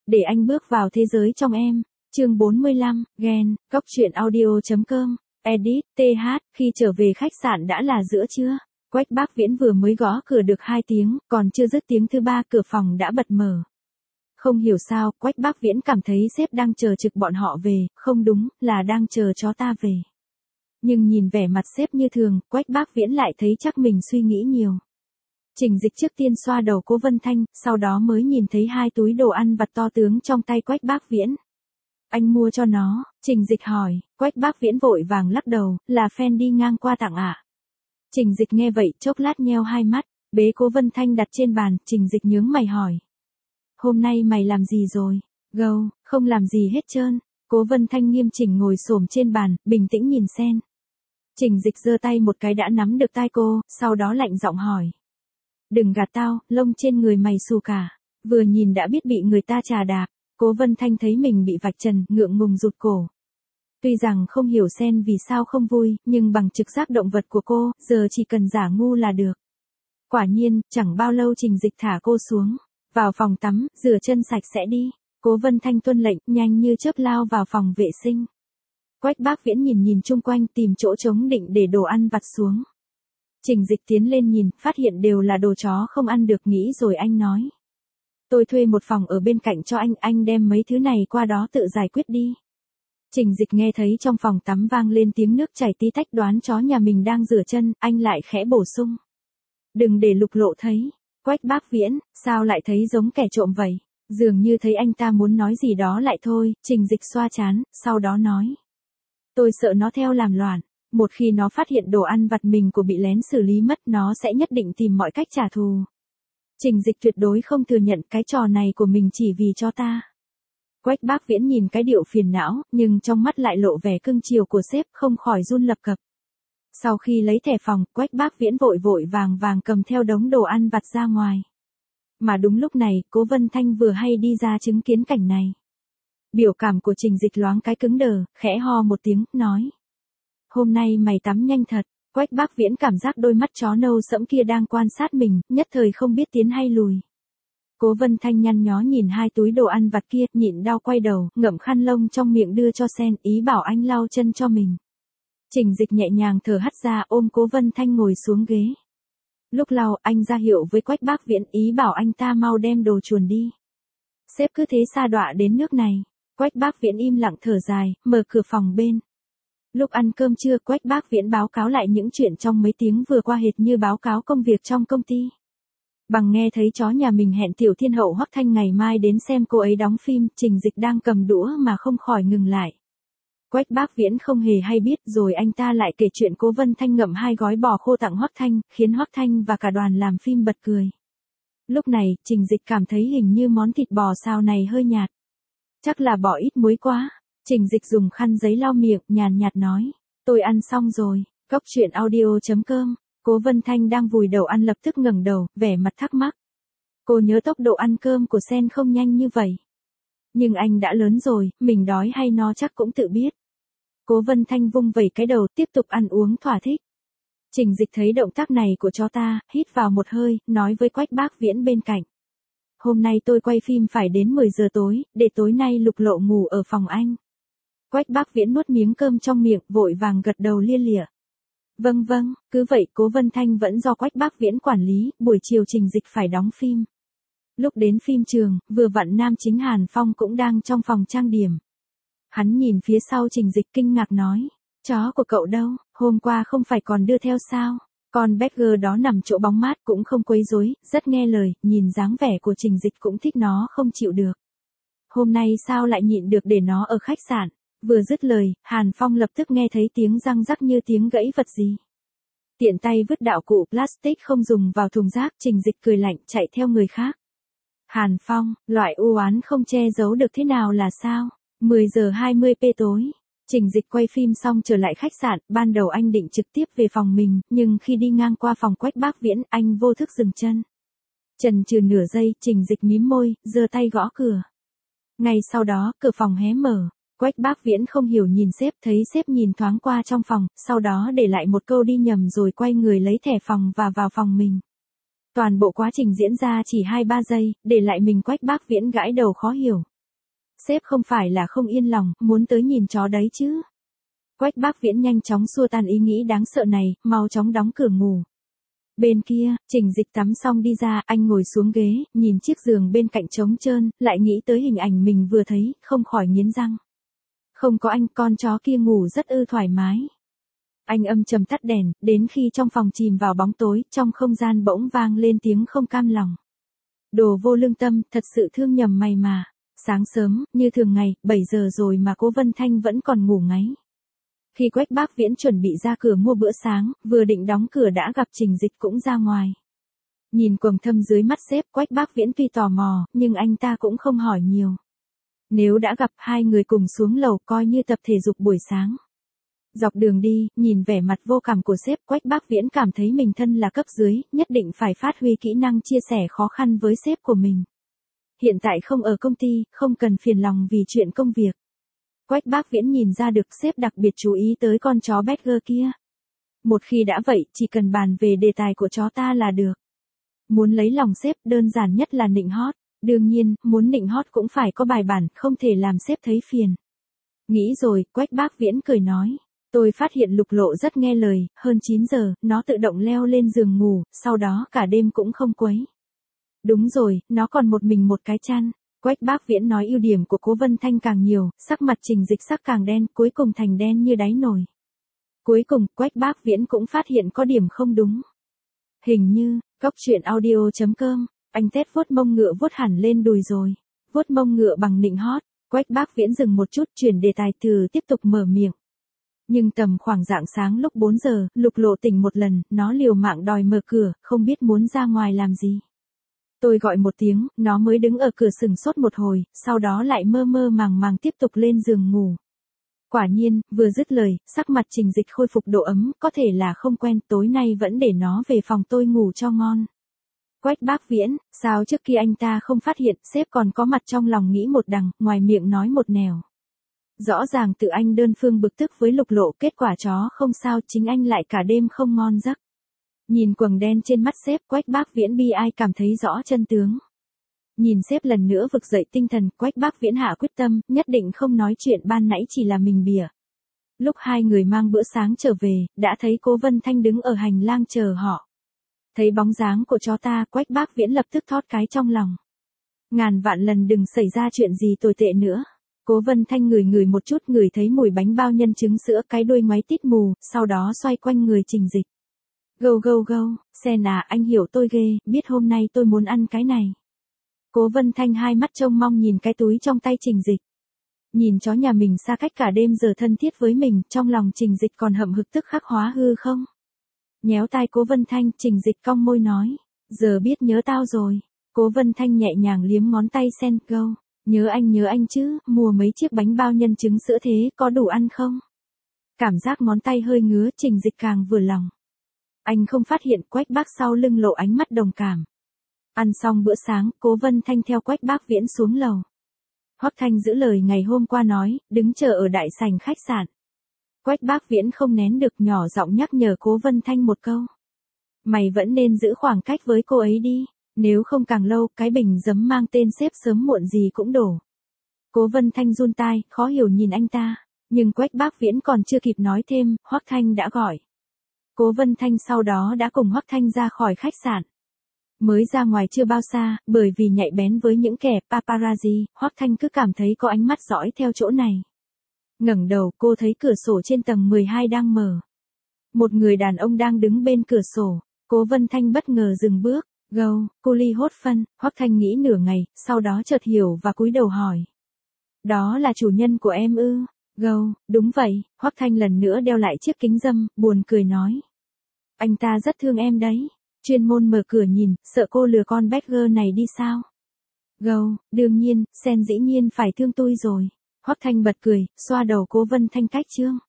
để anh bước vào thế giới trong em. Chương 45, ghen, Cóc truyện audio.com, edit, th, khi trở về khách sạn đã là giữa trưa. Quách Bác Viễn vừa mới gõ cửa được 2 tiếng, còn chưa dứt tiếng thứ 3 cửa phòng đã bật mở. Không hiểu sao, Quách Bác Viễn cảm thấy sếp đang chờ trực bọn họ về, không đúng, là đang chờ chó ta về. Nhưng nhìn vẻ mặt sếp như thường, Quách Bác Viễn lại thấy chắc mình suy nghĩ nhiều. Trình Dịch trước tiên xoa đầu Cố Vân Thanh, sau đó mới nhìn thấy 2 túi đồ ăn vặt to tướng trong tay Quách Bác Viễn. Anh mua cho nó, Trình Dịch hỏi, Quách Bác Viễn vội vàng lắc đầu, là fan đi ngang qua tặng ạ. Trình Dịch nghe vậy chốc lát nheo hai mắt, bế Cố Vân Thanh đặt trên bàn, Trình Dịch nhướng mày hỏi. Hôm nay mày làm gì rồi? Gâu, không làm gì hết trơn. Cố Vân Thanh nghiêm chỉnh ngồi xổm trên bàn, bình tĩnh nhìn Sen. Trình Dịch giơ tay một cái đã nắm được tai cô, sau đó lạnh giọng hỏi. Đừng gạt tao, lông trên người mày xù cả. Vừa nhìn đã biết bị người ta chà đạp. Cố Vân Thanh thấy mình bị vạch trần, ngượng ngùng rụt cổ. Tuy rằng không hiểu Sen vì sao không vui, nhưng bằng trực giác động vật của cô, giờ chỉ cần giả ngu là được. Quả nhiên, chẳng bao lâu Trình Dịch thả cô xuống. Vào phòng tắm, rửa chân sạch sẽ đi. Cố Vân Thanh tuân lệnh, nhanh như chớp lao vào phòng vệ sinh. Quách Bác Viễn nhìn chung quanh tìm chỗ trống định để đồ ăn vặt xuống. Trình Dịch tiến lên nhìn, phát hiện đều là đồ chó không ăn được, nghĩ rồi anh nói. Tôi thuê một phòng ở bên cạnh cho anh đem mấy thứ này qua đó tự giải quyết đi. Trình Dịch nghe thấy trong phòng tắm vang lên tiếng nước chảy tí tách, đoán chó nhà mình đang rửa chân, anh lại khẽ bổ sung. Đừng để Lục Lộ thấy. Quách Bác Viễn, sao lại thấy giống kẻ trộm vậy? Dường như thấy anh ta muốn nói gì đó lại thôi, Trình Dịch xoa trán, sau đó nói. Tôi sợ nó theo làm loạn, một khi nó phát hiện đồ ăn vặt mình của bị lén xử lý mất, nó sẽ nhất định tìm mọi cách trả thù. Trình Dịch tuyệt đối không thừa nhận cái trò này của mình chỉ vì cho ta. Quách Bác Viễn nhìn cái điệu phiền não, nhưng trong mắt lại lộ vẻ cưng chiều của sếp, không khỏi run lập cập. Sau khi lấy thẻ phòng, Quách Bác Viễn vội vàng cầm theo đống đồ ăn vặt ra ngoài. Mà đúng lúc này, Cố Vân Thanh vừa hay đi ra chứng kiến cảnh này. Biểu cảm của Trình Dịch loáng cái cứng đờ, khẽ ho một tiếng, nói. Hôm nay mày tắm nhanh thật. Quách Bác Viễn cảm giác đôi mắt chó nâu sẫm kia đang quan sát mình, nhất thời không biết tiến hay lùi. Cố Vân Thanh nhăn nhó nhìn 2 túi đồ ăn vặt kia, nhịn đau quay đầu, ngậm khăn lông trong miệng đưa cho Sen, ý bảo anh lau chân cho mình. Trình Dịch nhẹ nhàng thở hắt ra, ôm Cố Vân Thanh ngồi xuống ghế. Lúc lau, anh ra hiệu với Quách Bác Viễn, ý bảo anh ta mau đem đồ chuồn đi. Sếp cứ thế sa đọa đến nước này. Quách Bác Viễn im lặng thở dài, mở cửa phòng bên. Lúc ăn cơm trưa, Quách Bác Viễn báo cáo lại những chuyện trong mấy tiếng vừa qua hệt như báo cáo công việc trong công ty. Bằng nghe thấy chó nhà mình hẹn Tiểu Thiên Hậu Hoắc Thanh ngày mai đến xem cô ấy đóng phim, Trình Dịch đang cầm đũa mà không khỏi ngừng lại. Quách Bác Viễn không hề hay biết, rồi anh ta lại kể chuyện Cố Vân Thanh ngậm 2 gói bò khô tặng Hoắc Thanh, khiến Hoắc Thanh và cả đoàn làm phim bật cười. Lúc này, Trình Dịch cảm thấy hình như món thịt bò xào này hơi nhạt. Chắc là bỏ ít muối quá. Trình Dịch dùng khăn giấy lau miệng, nhàn nhạt nói. Tôi ăn xong rồi. Cóc truyện audio.com. Cố Vân Thanh đang vùi đầu ăn lập tức ngẩng đầu, vẻ mặt thắc mắc. Cô nhớ tốc độ ăn cơm của Sen không nhanh như vậy. Nhưng anh đã lớn rồi, mình đói hay no chắc cũng tự biết. Cố Vân Thanh vung vẩy cái đầu, tiếp tục ăn uống thỏa thích. Trình Dịch thấy động tác này của chó ta, hít vào một hơi, nói với Quách Bác Viễn bên cạnh. Hôm nay tôi quay phim phải đến 10 giờ tối, để tối nay Lục Lộ ngủ ở phòng anh. Quách Bác Viễn nuốt miếng cơm trong miệng, vội vàng gật đầu lia lịa. Vâng, cứ vậy. Cố Vân Thanh vẫn do Quách Bác Viễn quản lý, buổi chiều Trình Dịch phải đóng phim. Lúc đến phim trường, vừa vặn nam chính Hàn Phong cũng đang trong phòng trang điểm. Hắn nhìn phía sau Trình Dịch kinh ngạc nói, chó của cậu đâu, hôm qua không phải còn đưa theo sao? Con Badger đó nằm chỗ bóng mát cũng không quấy rối, rất nghe lời, nhìn dáng vẻ của Trình Dịch cũng thích nó không chịu được. Hôm nay sao lại nhịn được để nó ở khách sạn? Vừa dứt lời, Hàn Phong lập tức nghe thấy tiếng răng rắc như tiếng gãy vật gì. Tiện tay vứt đạo cụ plastic không dùng vào thùng rác, Trình Dịch cười lạnh chạy theo người khác. Hàn Phong, loại u oán không che giấu được thế nào là sao? 10 giờ 20 p tối. Trình Dịch quay phim xong trở lại khách sạn, ban đầu anh định trực tiếp về phòng mình, nhưng khi đi ngang qua phòng Quách Bác Viễn, anh vô thức dừng chân. Chần chừ nửa giây, Trình Dịch mím môi, giơ tay gõ cửa. Ngay sau đó, cửa phòng hé mở. Quách Bác Viễn không hiểu nhìn sếp, thấy sếp nhìn thoáng qua trong phòng, sau đó để lại một câu đi nhầm rồi quay người lấy thẻ phòng và vào phòng mình. Toàn bộ quá trình diễn ra chỉ 2-3 giây, để lại mình Quách Bác Viễn gãi đầu khó hiểu. Sếp không phải là không yên lòng, muốn tới nhìn chó đấy chứ. Quách Bác Viễn nhanh chóng xua tan ý nghĩ đáng sợ này, mau chóng đóng cửa ngủ. Bên kia, Trình Dịch tắm xong đi ra, anh ngồi xuống ghế, nhìn chiếc giường bên cạnh trống trơn, lại nghĩ tới hình ảnh mình vừa thấy, không khỏi nghiến răng. Không có anh, con chó kia ngủ rất thoải mái. Anh âm trầm tắt đèn, đến khi trong phòng chìm vào bóng tối, trong không gian bỗng vang lên tiếng không cam lòng. Đồ vô lương tâm, thật sự thương nhầm mày mà. Sáng sớm, như thường ngày, 7 giờ rồi mà Cố Vân Thanh vẫn còn ngủ ngáy. Khi Quách Bác Viễn chuẩn bị ra cửa mua bữa sáng, vừa định đóng cửa đã gặp Trình Dịch cũng ra ngoài. Nhìn quầng thâm dưới mắt sếp, Quách Bác Viễn tuy tò mò, nhưng anh ta cũng không hỏi nhiều. Nếu đã gặp, hai người cùng xuống lầu coi như tập thể dục buổi sáng. Dọc đường đi, nhìn vẻ mặt vô cảm của sếp, Quách Bác Viễn cảm thấy mình thân là cấp dưới, nhất định phải phát huy kỹ năng chia sẻ khó khăn với sếp của mình. Hiện tại không ở công ty, không cần phiền lòng vì chuyện công việc. Quách Bác Viễn nhìn ra được sếp đặc biệt chú ý tới con chó Badger kia. Một khi đã vậy, chỉ cần bàn về đề tài của chó ta là được. Muốn lấy lòng sếp, đơn giản nhất là nịnh hót. Đương nhiên, muốn nịnh hót cũng phải có bài bản, không thể làm sếp thấy phiền. Nghĩ rồi, Quách Bác Viễn cười nói. Tôi phát hiện Lục Lộ rất nghe lời, hơn 9 giờ, nó tự động leo lên giường ngủ, sau đó cả đêm cũng không quấy. Đúng rồi, nó còn một mình một cái chăn. Quách Bác Viễn nói ưu điểm của Cố Vân Thanh càng nhiều, sắc mặt Trình Dịch sắc càng đen, cuối cùng thành đen như đáy nồi. Cuối cùng, Quách Bác Viễn cũng phát hiện có điểm không đúng. Hình như, coctruyện.audio.com, anh Tết vuốt mông ngựa vuốt hẳn lên đùi rồi. Vuốt mông ngựa bằng nịnh hót, Quách Bác Viễn dừng một chút chuyển đề tài từ tiếp tục mở miệng. Nhưng tầm khoảng rạng sáng lúc 4 giờ, Lục Lộ tỉnh một lần, nó liều mạng đòi mở cửa, không biết muốn ra ngoài làm gì. Tôi gọi một tiếng, nó mới đứng ở cửa sừng sốt một hồi, sau đó lại mơ mơ màng màng tiếp tục lên giường ngủ. Quả nhiên, vừa dứt lời, sắc mặt Trình Dịch khôi phục độ ấm, có thể là không quen, tối nay vẫn để nó về phòng tôi ngủ cho ngon. Quách Bác Viễn, sao trước kia anh ta không phát hiện, sếp còn có mặt trong lòng nghĩ một đằng, ngoài miệng nói một nẻo. Rõ ràng tự anh đơn phương bực tức với Lục Lộ, kết quả chó không sao, chính anh lại cả đêm không ngon giấc. Nhìn quầng đen trên mắt sếp, Quách Bác Viễn bi ai cảm thấy rõ chân tướng. Nhìn sếp lần nữa vực dậy tinh thần, Quách Bác Viễn hạ quyết tâm, nhất định không nói chuyện ban nãy chỉ là mình bịa. Lúc hai người mang bữa sáng trở về, đã thấy Cố Vân Thanh đứng ở hành lang chờ họ. Thấy bóng dáng của chó ta, Quách Bác Viễn lập tức thót cái trong lòng. Ngàn vạn lần đừng xảy ra chuyện gì tồi tệ nữa. Cố Vân Thanh ngửi một chút, ngửi thấy mùi bánh bao nhân trứng sữa, cái đuôi ngoáy tít mù, sau đó xoay quanh người Trình Dịch. Gâu gâu gâu, Sen à, anh hiểu tôi ghê, biết hôm nay tôi muốn ăn cái này. Cố Vân Thanh hai mắt trông mong nhìn cái túi trong tay Trình Dịch. Nhìn chó nhà mình xa cách cả đêm giờ thân thiết với mình, trong lòng Trình Dịch còn hậm hực tức khắc hóa hư không? Nhéo tai Cố Vân Thanh, Trình Dịch cong môi nói, giờ biết nhớ tao rồi. Cố Vân Thanh nhẹ nhàng liếm ngón tay Sen, gâu, nhớ anh chứ, mua mấy chiếc bánh bao nhân trứng sữa thế, có đủ ăn không? Cảm giác ngón tay hơi ngứa, Trình Dịch càng vừa lòng. Anh không phát hiện Quách Bác sau lưng lộ ánh mắt đồng cảm. Ăn xong bữa sáng, Cố Vân Thanh theo Quách Bác Viễn xuống lầu. Hoắc Thanh giữ lời ngày hôm qua nói, đứng chờ ở đại sảnh khách sạn. Quách Bác Viễn không nén được nhỏ giọng nhắc nhở Cố Vân Thanh một câu. Mày vẫn nên giữ khoảng cách với cô ấy đi, nếu không càng lâu cái bình giấm mang tên sếp sớm muộn gì cũng đổ. Cố Vân Thanh run tai, khó hiểu nhìn anh ta, nhưng Quách Bác Viễn còn chưa kịp nói thêm, Hoắc Thanh đã gọi. Cố Vân Thanh sau đó đã cùng Hoắc Thanh ra khỏi khách sạn. Mới ra ngoài chưa bao xa, bởi vì nhạy bén với những kẻ paparazzi, Hoắc Thanh cứ cảm thấy có ánh mắt dõi theo chỗ này. Ngẩng đầu, cô thấy cửa sổ trên tầng 12 đang mở. Một người đàn ông đang đứng bên cửa sổ. Cố Vân Thanh bất ngờ dừng bước. Gâu, cô Ly hốt phân, Hoắc Thanh nghĩ nửa ngày, sau đó chợt hiểu và cúi đầu hỏi. Đó là chủ nhân của em ư? Gâu, đúng vậy. Hoắc Thanh lần nữa đeo lại chiếc kính râm, buồn cười nói. Anh ta rất thương em đấy. Chuyên môn mở cửa nhìn, sợ cô lừa con Badger này đi sao? Gâu, đương nhiên, Sen dĩ nhiên phải thương tôi rồi. Hoắc Thanh bật cười, xoa đầu Cố Vân Thanh cách chương.